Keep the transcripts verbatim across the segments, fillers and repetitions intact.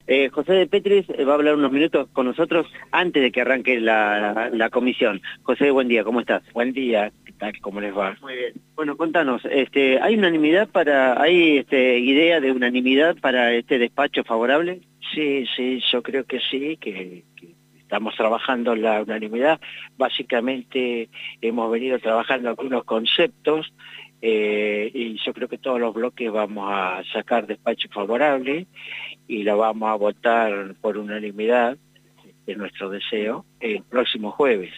Eh, José de Petris eh, va a hablar unos minutos con nosotros antes de que arranque la, la, la comisión. José, buen día, ¿cómo estás? Buen día, ¿qué tal? ¿Cómo les va? Muy bien. Bueno, contanos, este, ¿hay unanimidad para, hay este, idea de unanimidad para este despacho favorable? Sí, sí, yo creo que sí, que, que estamos trabajando en la unanimidad. Básicamente hemos venido trabajando algunos conceptos eh, y yo creo que todos los bloques vamos a sacar despacho favorable y lo vamos a votar por unanimidad, es nuestro deseo, el próximo jueves.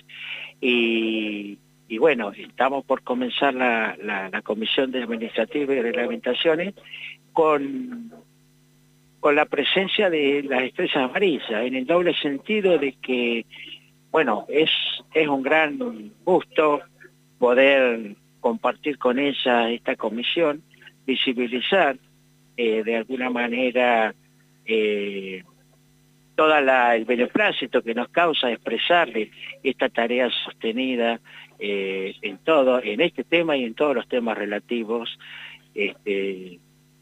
Y, y bueno, estamos por comenzar la, la, la Comisión de Administrativa y Reglamentaciones con, con la presencia de las estrellas amarillas, en el doble sentido de que, bueno, es, es un gran gusto poder compartir con ellas esta comisión, visibilizar eh, de alguna manera eh, todo el beneplácito que nos causa expresarle esta tarea sostenida eh, en todo, en este tema y en todos los temas relativos. Este,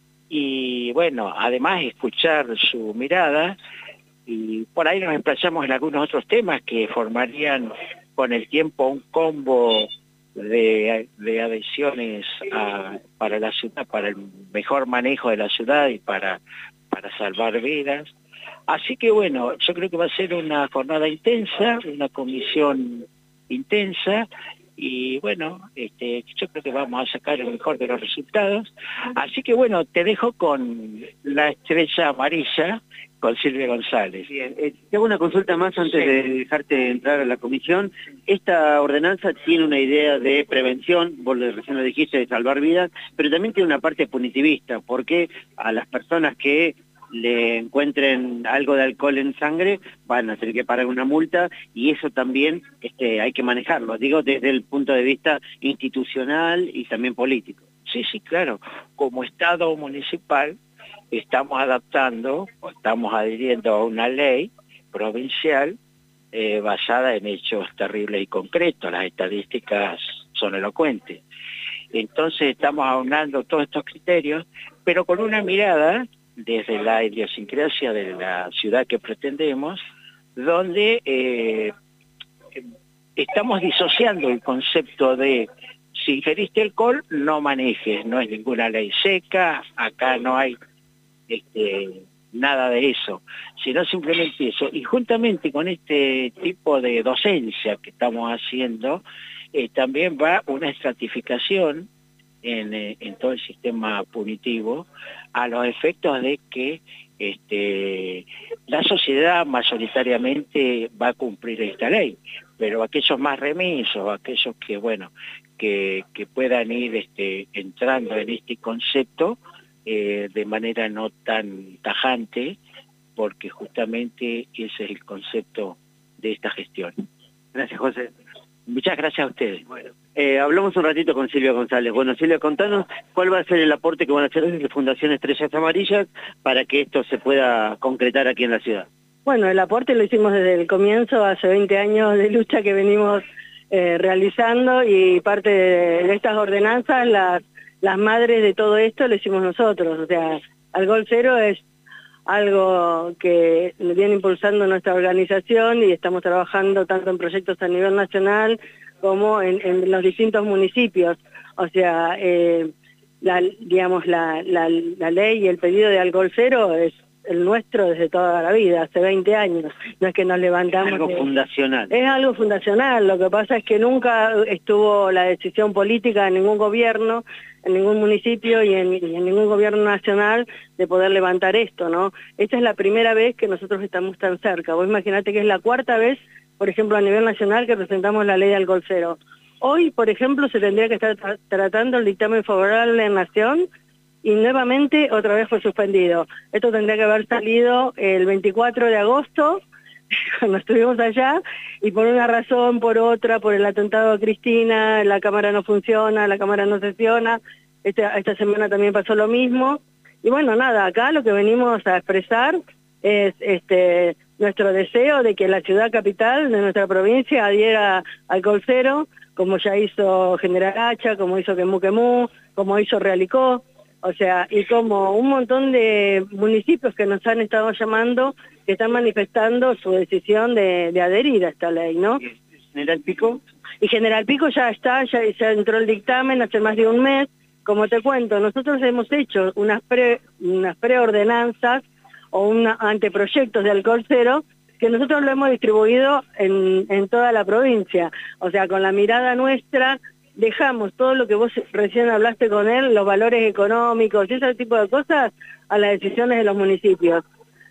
y bueno, además escuchar su mirada, y por ahí nos emplazamos en algunos otros temas que formarían con el tiempo un combo de, de adhesiones a, para la ciudad, para el mejor manejo de la ciudad y para, para salvar vidas. Así que bueno, yo creo que va a ser una jornada intensa, una comisión intensa, y bueno, este, yo creo que vamos a sacar el mejor de los resultados. Así que bueno, te dejo con la estrella amarilla, con Silvia González. Bien, eh, te hago una consulta más antes sí. de dejarte entrar a la comisión. Esta ordenanza tiene una idea de prevención, vos recién lo dijiste, de salvar vidas, pero también tiene una parte punitivista, porque a las personas que le encuentren algo de alcohol en sangre, van a tener que pagar una multa, y eso también este, hay que manejarlo, digo, desde el punto de vista institucional y también político. Sí, sí, claro. Como Estado municipal estamos adaptando, o estamos adhiriendo a una ley provincial eh, basada en hechos terribles y concretos. Las estadísticas son elocuentes. Entonces estamos aunando todos estos criterios, pero con una mirada desde la idiosincrasia de la ciudad que pretendemos, donde eh, estamos disociando el concepto de si ingeriste alcohol, no manejes, no es ninguna ley seca, acá no hay este, nada de eso, sino simplemente eso. Y juntamente con este tipo de docencia que estamos haciendo, eh, también va una estratificación En, en todo el sistema punitivo, a los efectos de que este, la sociedad mayoritariamente va a cumplir esta ley, pero aquellos más remisos, aquellos que, bueno, que, que puedan ir este, entrando en este concepto eh, de manera no tan tajante, porque justamente ese es el concepto de esta gestión. Gracias, José. Muchas gracias a ustedes. Bueno, eh, hablamos un ratito con Silvia González. Bueno, Silvia, contanos cuál va a ser el aporte que van a hacer desde Fundación Estrellas Amarillas para que esto se pueda concretar aquí en la ciudad. Bueno, el aporte lo hicimos desde el comienzo, hace veinte años de lucha que venimos eh, realizando, y parte de, de estas ordenanzas, las, las madres de todo esto lo hicimos nosotros. O sea, Alcohol Cero es algo que viene impulsando nuestra organización, y estamos trabajando tanto en proyectos a nivel nacional como en, en los distintos municipios. O sea, eh, la, digamos, la, la, la ley y el pedido de Alcohol Cero es el nuestro desde toda la vida, hace veinte años. No es que nos levantamos... Es algo de, fundacional. Es algo fundacional. Lo que pasa es que nunca estuvo la decisión política en ningún gobierno, en ningún municipio y en, y en ningún gobierno nacional de poder levantar esto, ¿no? Esta es la primera vez que nosotros estamos tan cerca. Vos imaginate que es la cuarta vez, por ejemplo, a nivel nacional, que presentamos la ley de Alcohol Cero. Hoy, por ejemplo, se tendría que estar tra tratando el dictamen favorable en Nación, y nuevamente otra vez fue suspendido. Esto tendría que haber salido el veinticuatro de agosto, cuando estuvimos allá, y por una razón, por otra, por el atentado a Cristina, la cámara no funciona, la cámara no sesiona. Esta, esta semana también pasó lo mismo. Y bueno, nada, acá lo que venimos a expresar es este nuestro deseo de que la ciudad capital de nuestra provincia adhiera al Alcohol Cero, como ya hizo General Hacha, como hizo Quemú Quemú, como hizo Realicó. O sea, y como un montón de municipios que nos han estado llamando, que están manifestando su decisión de, de adherir a esta ley, ¿no? General Pico. Y General Pico ya está, ya, ya entró el dictamen hace más de un mes. Como te cuento, nosotros hemos hecho unas pre, unas preordenanzas o un anteproyectos de alcohol cero, que nosotros lo hemos distribuido en, en toda la provincia. O sea, con la mirada nuestra, dejamos todo lo que vos recién hablaste con él, los valores económicos y ese tipo de cosas, a las decisiones de los municipios.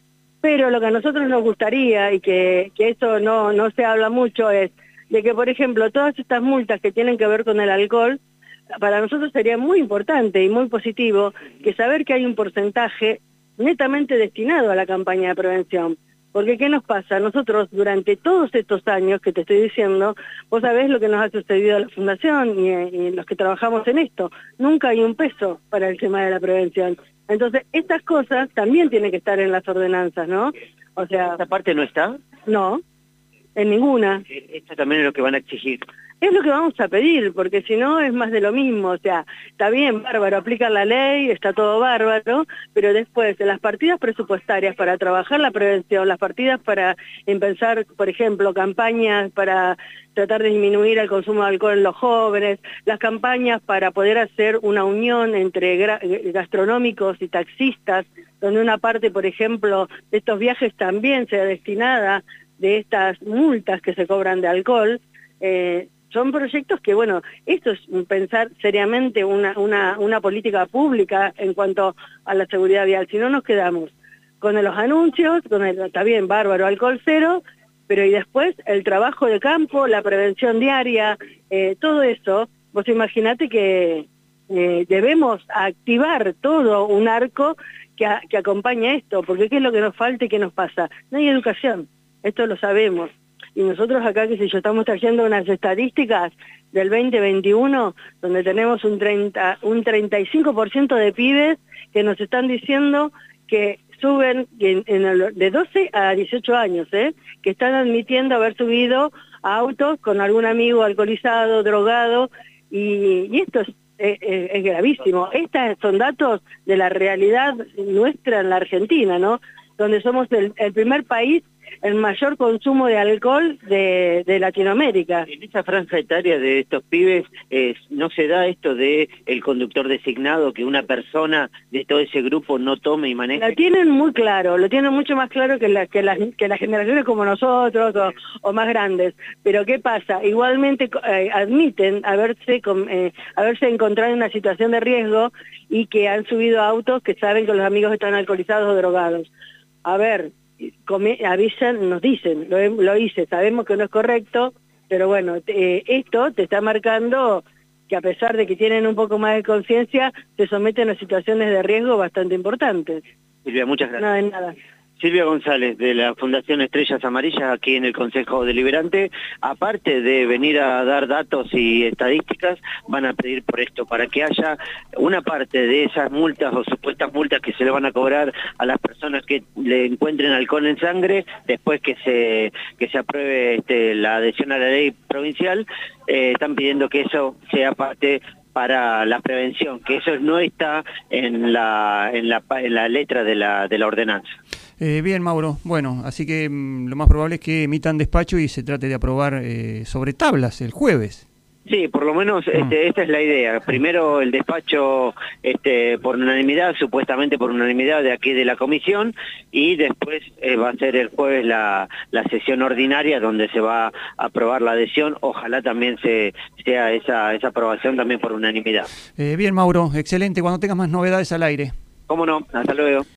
Pero lo que a nosotros nos gustaría, y que, que eso no, no se habla mucho, es de que, por ejemplo, todas estas multas que tienen que ver con el alcohol, para nosotros sería muy importante y muy positivo que saber que hay un porcentaje netamente destinado a la campaña de prevención. Porque ¿qué nos pasa? Nosotros durante todos estos años que te estoy diciendo, vos sabés lo que nos ha sucedido a la Fundación y, y los que trabajamos en esto. Nunca hay un peso para el tema de la prevención. Entonces, estas cosas también tienen que estar en las ordenanzas, ¿no? O sea... ¿Esta parte no está? No, en ninguna. Esto también es lo que van a exigir. Es lo que vamos a pedir, porque si no es más de lo mismo. O sea, está bien, bárbaro, aplican la ley, está todo bárbaro, pero después de las partidas presupuestarias para trabajar la prevención, las partidas para empezar, por ejemplo, campañas para tratar de disminuir el consumo de alcohol en los jóvenes, las campañas para poder hacer una unión entre gastronómicos y taxistas, donde una parte, por ejemplo, de estos viajes también sea destinada de estas multas que se cobran de alcohol. eh, Son proyectos que, bueno, esto es pensar seriamente una, una, una política pública en cuanto a la seguridad vial. Si no nos quedamos con los anuncios, con el, está bien, bárbaro, alcohol cero, pero y después el trabajo de campo, la prevención diaria, eh, todo eso, vos imaginate que eh, debemos activar todo un arco que, a, que acompaña esto, porque ¿qué es lo que nos falta y qué nos pasa? No hay educación, esto lo sabemos. Y nosotros acá, qué sé yo, estamos trayendo unas estadísticas del veinte veintiuno, donde tenemos un, treinta, un treinta y cinco por ciento de pibes que nos están diciendo que suben en, en el, de doce a dieciocho años, ¿eh? Que están admitiendo haber subido a autos con algún amigo alcoholizado, drogado, y, y esto es, es, es gravísimo. Estos son datos de la realidad nuestra en la Argentina, ¿no? Donde somos el, el primer país el mayor consumo de alcohol de, de Latinoamérica. En esa franja etaria de estos pibes, eh, ¿no se da esto de el conductor designado, que una persona de todo ese grupo no tome y maneje? Lo tienen muy claro, lo tienen mucho más claro que, la, que, las, que las generaciones como nosotros o, o más grandes. Pero ¿qué pasa? Igualmente eh, admiten haberse, eh, haberse encontrado en una situación de riesgo y que han subido autos que saben que los amigos están alcoholizados o drogados. A ver... Come, avisan, nos dicen, lo, lo hice, sabemos que no es correcto, pero bueno, eh, esto te está marcando que a pesar de que tienen un poco más de conciencia, se someten a situaciones de riesgo bastante importantes. Silvia, muchas gracias. Nada de nada. Silvia González, de la Fundación Estrellas Amarillas, aquí en el Consejo Deliberante. Aparte de venir a dar datos y estadísticas, van a pedir por esto, para que haya una parte de esas multas o supuestas multas que se le van a cobrar a las personas que le encuentren alcohol en sangre, después que se, que se apruebe este, la adhesión a la ley provincial, eh, están pidiendo que eso sea parte para la prevención, que eso no está en la, en la, en la letra de la, de la ordenanza. Eh, bien, Mauro. Bueno, así que mmm, lo más probable es que emitan despacho y se trate de aprobar eh, sobre tablas el jueves. Sí, por lo menos este, esta es la idea. Primero el despacho este, por unanimidad, supuestamente por unanimidad de aquí de la comisión, y después eh, va a ser el jueves la, la sesión ordinaria donde se va a aprobar la adhesión. Ojalá también se, sea esa, esa aprobación también por unanimidad. Eh, bien, Mauro, excelente. Cuando tengas más novedades al aire. ¿Cómo no? Hasta luego.